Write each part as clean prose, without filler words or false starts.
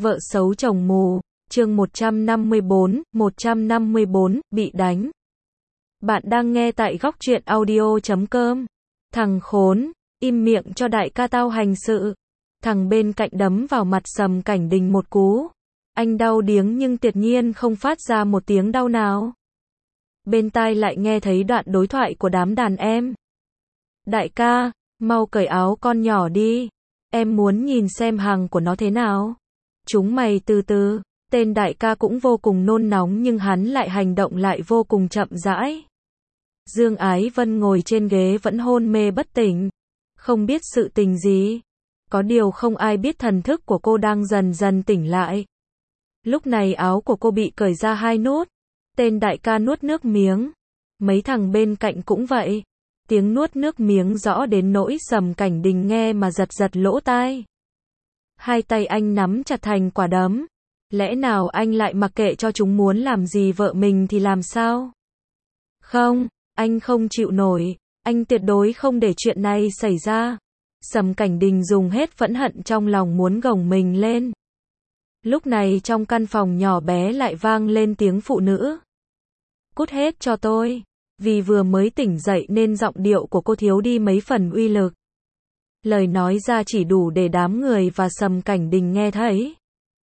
Vợ xấu chồng mù, chương 154, bị đánh. Bạn đang nghe tại góc truyện audio.com. Thằng khốn, im miệng cho đại ca tao hành sự. Thằng bên cạnh đấm vào mặt Sầm Cảnh Đình một cú. Anh đau điếng nhưng tuyệt nhiên không phát ra một tiếng đau nào. Bên tai lại nghe thấy đoạn đối thoại của đám đàn em. Đại ca, mau cởi áo con nhỏ đi. Em muốn nhìn xem hàng của nó thế nào. Chúng mày từ từ. Tên đại ca cũng vô cùng nôn nóng nhưng hắn lại hành động lại vô cùng chậm rãi. Dương Ái Vân ngồi trên ghế vẫn hôn mê bất tỉnh. Không biết sự tình gì. Có điều không ai biết thần thức của cô đang dần dần tỉnh lại. Lúc này áo của cô bị cởi ra 2 nút. Tên đại ca nuốt nước miếng. Mấy thằng bên cạnh cũng vậy. Tiếng nuốt nước miếng rõ đến nỗi Sầm Cảnh Đình nghe mà giật giật lỗ tai. Hai tay anh nắm chặt thành quả đấm. Lẽ nào anh lại mặc kệ cho chúng muốn làm gì vợ mình thì làm sao? Không, anh không chịu nổi. Anh tuyệt đối không để chuyện này xảy ra. Sầm Cảnh Đình dùng hết phẫn hận trong lòng muốn gồng mình lên. Lúc này trong căn phòng nhỏ bé lại vang lên tiếng phụ nữ. Cút hết cho tôi. Vì vừa mới tỉnh dậy nên giọng điệu của cô thiếu đi mấy phần uy lực. Lời nói ra chỉ đủ để đám người và Sầm Cảnh Đình nghe thấy.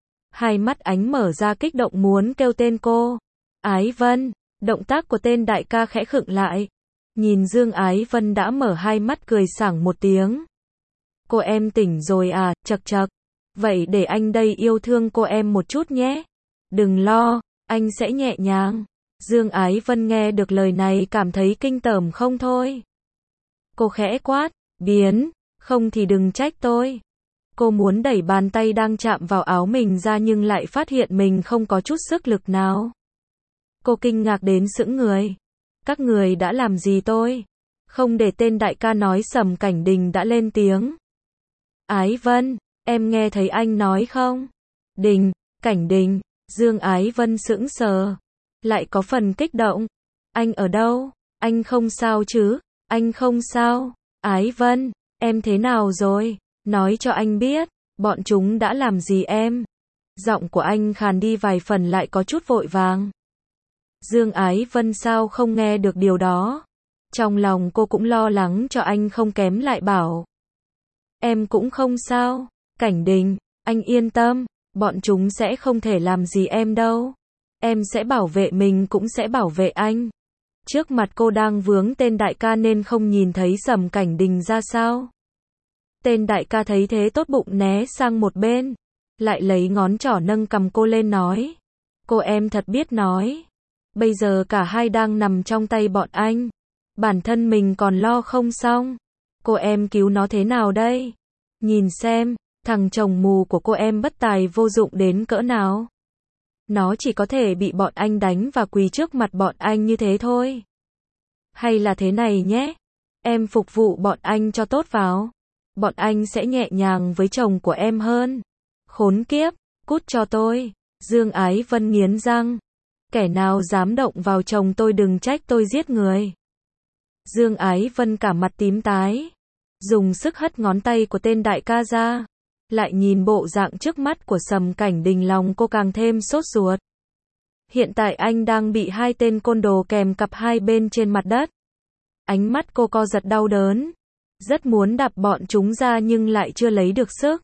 Hai mắt ánh mở ra kích động muốn kêu tên cô. Ái Vân, động tác của tên đại ca khẽ khựng lại. Nhìn Dương Ái Vân đã mở hai mắt cười sảng một tiếng. Cô em tỉnh rồi à, chậc chậc. Vậy để anh đây yêu thương cô em một chút nhé. Đừng lo, anh sẽ nhẹ nhàng. Dương Ái Vân nghe được lời này cảm thấy kinh tởm không thôi. Cô khẽ quát, biến, không thì đừng trách tôi. Cô muốn đẩy bàn tay đang chạm vào áo mình ra nhưng lại phát hiện mình không có chút sức lực nào. Cô kinh ngạc đến sững người. Các người đã làm gì tôi? Không để tên đại ca nói Sầm Cảnh Đình đã lên tiếng. Ái Vân, em nghe thấy anh nói không? Đình, Cảnh Đình, Dương Ái Vân sững sờ. Lại có phần kích động. Anh ở đâu? Anh không sao chứ? Anh không sao? Ái Vân, em thế nào rồi? Nói cho anh biết, bọn chúng đã làm gì em? Giọng của anh khàn đi vài phần lại có chút vội vàng. Dương Ái Vân sao không nghe được điều đó? Trong lòng cô cũng lo lắng cho anh không kém lại bảo. Em cũng không sao. Cảnh Đình, anh yên tâm, bọn chúng sẽ không thể làm gì em đâu. Em sẽ bảo vệ mình cũng sẽ bảo vệ anh. Trước mặt cô đang vướng tên đại ca nên không nhìn thấy Sầm Cảnh Đình ra sao. Tên đại ca thấy thế tốt bụng né sang một bên. Lại lấy ngón trỏ nâng cầm cô lên nói. Cô em thật biết nói. Bây giờ cả hai đang nằm trong tay bọn anh. Bản thân mình còn lo không xong. Cô em cứu nó thế nào đây? Nhìn xem, thằng chồng mù của cô em bất tài vô dụng đến cỡ nào. Nó chỉ có thể bị bọn anh đánh và quỳ trước mặt bọn anh như thế thôi. Hay là thế này nhé. Em phục vụ bọn anh cho tốt vào. Bọn anh sẽ nhẹ nhàng với chồng của em hơn. Khốn kiếp, cút cho tôi. Dương Ái Vân nghiến răng. Kẻ nào dám động vào chồng tôi đừng trách tôi giết người. Dương Ái Vân cả mặt tím tái. Dùng sức hất ngón tay của tên đại ca ra. Lại nhìn bộ dạng trước mắt của Sầm Cảnh Đình lòng cô càng thêm sốt ruột. Hiện tại anh đang bị hai tên côn đồ kèm cặp hai bên trên mặt đất. Ánh mắt cô co giật đau đớn. Rất muốn đạp bọn chúng ra nhưng lại chưa lấy được sức.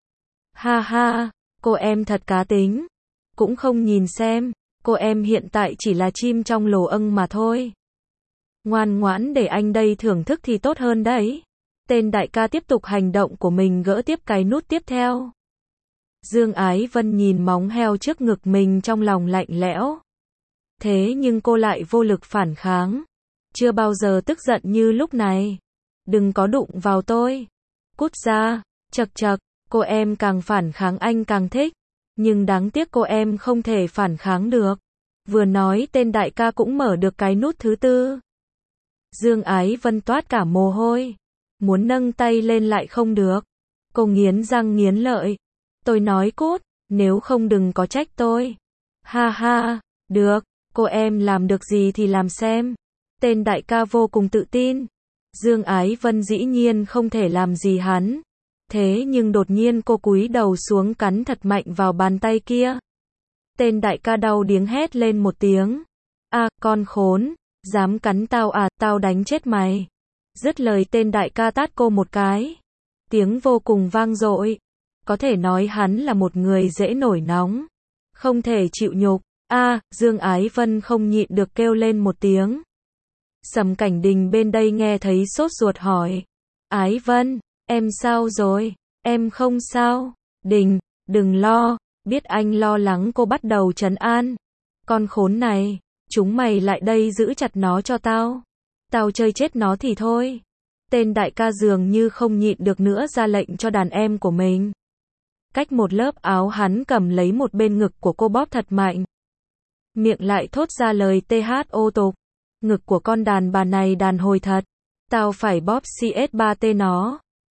Ha ha, cô em thật cá tính. Cũng không nhìn xem, cô em hiện tại chỉ là chim trong lồ âng mà thôi. Ngoan ngoãn để anh đây thưởng thức thì tốt hơn đấy. Tên đại ca tiếp tục hành động của mình gỡ tiếp cái nút tiếp theo. Dương Ái Vân nhìn móng heo trước ngực mình trong lòng lạnh lẽo. Thế nhưng cô lại vô lực phản kháng. Chưa bao giờ tức giận như lúc này. Đừng có đụng vào tôi. Cút ra, chậc chậc, cô em càng phản kháng anh càng thích. Nhưng đáng tiếc cô em không thể phản kháng được. Vừa nói tên đại ca cũng mở được cái nút thứ tư. Dương Ái Vân toát cả mồ hôi. Muốn nâng tay lên lại không được. Cô nghiến răng nghiến lợi. Tôi nói cút, nếu không đừng có trách tôi. Ha ha, được, cô em làm được gì thì làm xem. Tên đại ca vô cùng tự tin. Dương Ái Vân dĩ nhiên không thể làm gì hắn. Thế nhưng đột nhiên cô cúi đầu xuống cắn thật mạnh vào bàn tay kia. Tên đại ca đau điếng hét lên một tiếng. A, con khốn, dám cắn tao à, tao đánh chết mày. Dứt lời tên đại ca tát cô một cái. Tiếng vô cùng vang dội. Có thể nói hắn là một người dễ nổi nóng. Không thể chịu nhục. A, Dương Ái Vân không nhịn được kêu lên một tiếng. Sầm Cảnh Đình bên đây nghe thấy sốt ruột hỏi. Ái Vân, em sao rồi? Em không sao. Đình, đừng lo, biết anh lo lắng cô bắt đầu trấn an. Con khốn này, chúng mày lại đây giữ chặt nó cho tao. Tao chơi chết nó thì thôi. Tên đại ca dường như không nhịn được nữa ra lệnh cho đàn em của mình. Cách một lớp áo hắn cầm lấy một bên ngực của cô bóp thật mạnh. Miệng lại thốt ra lời THO tục. Ngực của con đàn bà này đàn hồi thật. Tao phải bóp CS3T nó.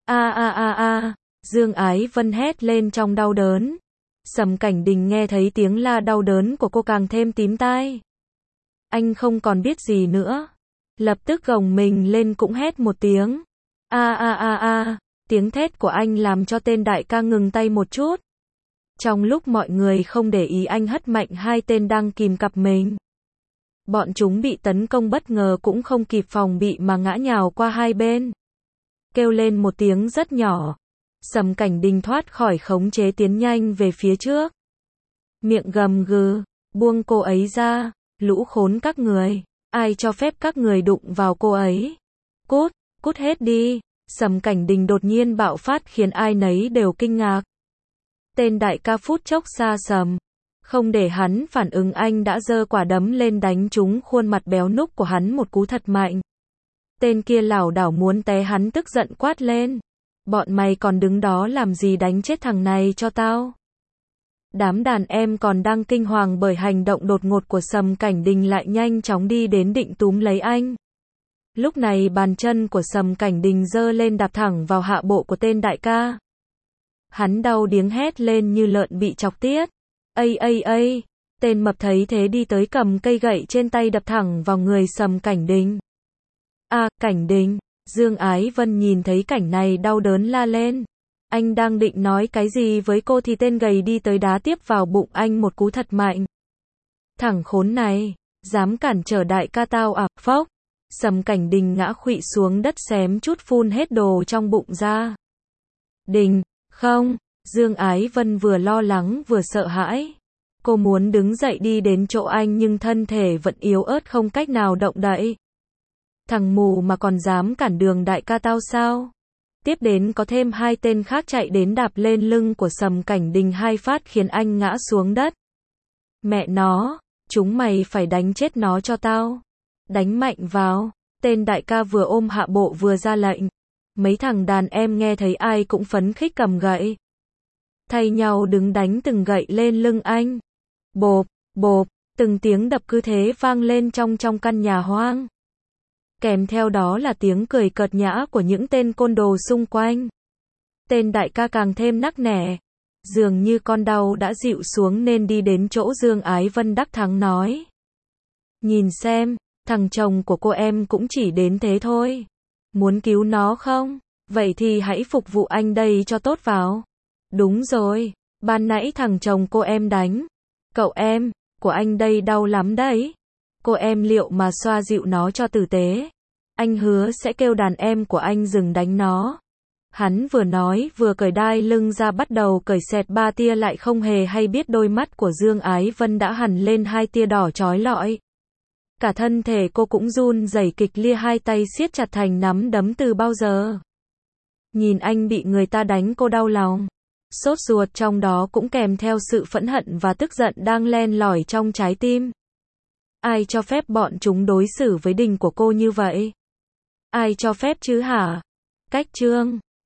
A. Dương Ái Vân hét lên trong đau đớn. Sầm Cảnh Đình nghe thấy tiếng la đau đớn của cô càng thêm tím tai. Anh không còn biết gì nữa. Lập tức gồng mình lên cũng hét một tiếng. A. Tiếng thét của anh làm cho tên đại ca ngừng tay một chút. Trong lúc mọi người không để ý anh hất mạnh hai tên đang kìm cặp mình. Bọn chúng bị tấn công bất ngờ cũng không kịp phòng bị mà ngã nhào qua hai bên. Kêu lên một tiếng rất nhỏ. Sầm Cảnh Đình thoát khỏi khống chế tiến nhanh về phía trước. Miệng gầm gừ, buông cô ấy ra, lũ khốn các người, ai cho phép các người đụng vào cô ấy. Cút hết đi. Sầm Cảnh Đình đột nhiên bạo phát khiến ai nấy đều kinh ngạc. Tên đại ca phút chốc xa sầm. Không để hắn phản ứng anh đã giơ quả đấm lên đánh trúng khuôn mặt béo núc của hắn một cú thật mạnh. Tên kia lảo đảo muốn té hắn tức giận quát lên. Bọn mày còn đứng đó làm gì, đánh chết thằng này cho tao. Đám đàn em còn đang kinh hoàng bởi hành động đột ngột của Sầm Cảnh Đình lại nhanh chóng đi đến định túm lấy anh. Lúc này bàn chân của Sầm Cảnh Đình giơ lên đạp thẳng vào hạ bộ của tên đại ca. Hắn đau điếng hét lên như lợn bị chọc tiết. Ây. Tên mập thấy thế đi tới cầm cây gậy trên tay đập thẳng vào người Sầm Cảnh Đình. A, Cảnh Đình. Dương Ái Vân nhìn thấy cảnh này đau đớn la lên. Anh đang định nói cái gì với cô thì tên gầy đi tới đá tiếp vào bụng anh một cú thật mạnh. Thằng khốn này, dám cản trở đại ca tao à? Phốc. Sầm Cảnh Đình ngã khuỵu xuống đất xém chút phun hết đồ trong bụng ra. Đình, không. Dương Ái Vân vừa lo lắng vừa sợ hãi. Cô muốn đứng dậy đi đến chỗ anh nhưng thân thể vẫn yếu ớt không cách nào động đậy. Thằng mù mà còn dám cản đường đại ca tao sao? Tiếp đến có thêm hai tên khác chạy đến đạp lên lưng của Sầm Cảnh Đình hai phát khiến anh ngã xuống đất. Mẹ nó, chúng mày phải đánh chết nó cho tao. Đánh mạnh vào. Tên đại ca vừa ôm hạ bộ vừa ra lệnh. Mấy thằng đàn em nghe thấy ai cũng phấn khích cầm gậy. Thay nhau đứng đánh từng gậy lên lưng anh. Bộp, từng tiếng đập cứ thế vang lên trong căn nhà hoang. Kèm theo đó là tiếng cười cợt nhã của những tên côn đồ xung quanh. Tên đại ca càng thêm nắc nẻ. Dường như con đau đã dịu xuống nên đi đến chỗ Dương Ái Vân đắc thắng nói. Nhìn xem, thằng chồng của cô em cũng chỉ đến thế thôi. Muốn cứu nó không? Vậy thì hãy phục vụ anh đây cho tốt vào. Đúng rồi, ban nãy thằng chồng cô em đánh. Cậu em, của anh đây đau lắm đấy. Cô em liệu mà xoa dịu nó cho tử tế. Anh hứa sẽ kêu đàn em của anh dừng đánh nó. Hắn vừa nói vừa cởi đai lưng ra bắt đầu cởi xẹt ba tia lại không hề hay biết đôi mắt của Dương Ái Vân đã hằn lên hai tia đỏ chói lọi. Cả thân thể cô cũng run rẩy kịch liệt hai tay siết chặt thành nắm đấm từ bao giờ. Nhìn anh bị người ta đánh cô đau lòng. Sốt ruột trong đó cũng kèm theo sự phẫn hận và tức giận đang len lỏi trong trái tim. Ai cho phép bọn chúng đối xử với Đình của cô như vậy? Ai cho phép chứ hả? Cách Trương